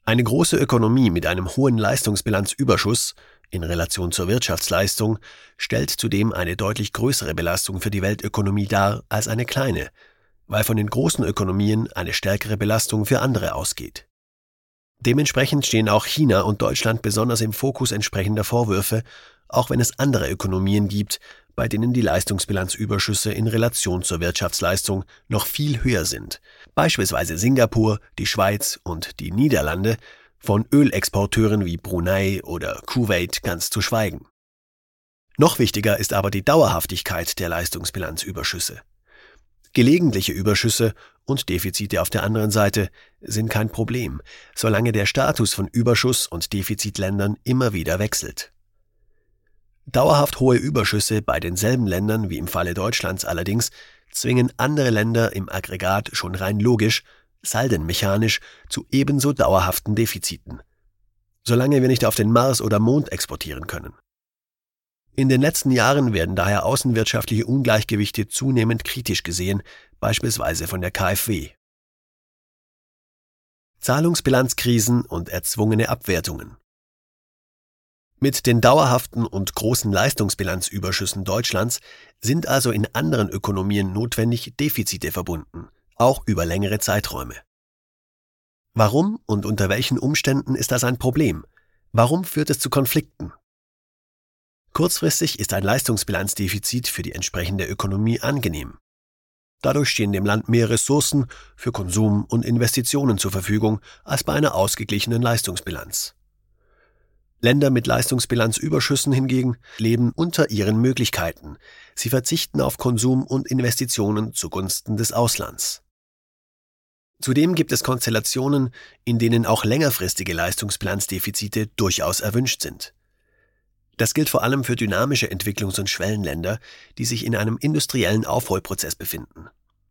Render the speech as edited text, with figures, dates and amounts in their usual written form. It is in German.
Eine große Ökonomie mit einem hohen Leistungsbilanzüberschuss in Relation zur Wirtschaftsleistung stellt zudem eine deutlich größere Belastung für die Weltökonomie dar als eine kleine, weil von den großen Ökonomien eine stärkere Belastung für andere ausgeht. Dementsprechend stehen auch China und Deutschland besonders im Fokus entsprechender Vorwürfe, auch wenn es andere Ökonomien gibt, bei denen die Leistungsbilanzüberschüsse in Relation zur Wirtschaftsleistung noch viel höher sind. Beispielsweise Singapur, die Schweiz und die Niederlande, von Ölexporteuren wie Brunei oder Kuwait ganz zu schweigen. Noch wichtiger ist aber die Dauerhaftigkeit der Leistungsbilanzüberschüsse. Gelegentliche Überschüsse und Defizite auf der anderen Seite sind kein Problem, solange der Status von Überschuss- und Defizitländern immer wieder wechselt. Dauerhaft hohe Überschüsse bei denselben Ländern wie im Falle Deutschlands allerdings zwingen andere Länder im Aggregat schon rein logisch, saldenmechanisch zu ebenso dauerhaften Defiziten, solange wir nicht auf den Mars oder Mond exportieren können. In den letzten Jahren werden daher außenwirtschaftliche Ungleichgewichte zunehmend kritisch gesehen, beispielsweise von der KfW. Zahlungsbilanzkrisen und erzwungene Abwertungen. Mit den dauerhaften und großen Leistungsbilanzüberschüssen Deutschlands sind also in anderen Ökonomien notwendig Defizite verbunden, auch über längere Zeiträume. Warum und unter welchen Umständen ist das ein Problem? Warum führt es zu Konflikten? Kurzfristig ist ein Leistungsbilanzdefizit für die entsprechende Ökonomie angenehm. Dadurch stehen dem Land mehr Ressourcen für Konsum und Investitionen zur Verfügung als bei einer ausgeglichenen Leistungsbilanz. Länder mit Leistungsbilanzüberschüssen hingegen leben unter ihren Möglichkeiten. Sie verzichten auf Konsum und Investitionen zugunsten des Auslands. Zudem gibt es Konstellationen, in denen auch längerfristige Leistungsbilanzdefizite durchaus erwünscht sind. Das gilt vor allem für dynamische Entwicklungs- und Schwellenländer, die sich in einem industriellen Aufholprozess befinden.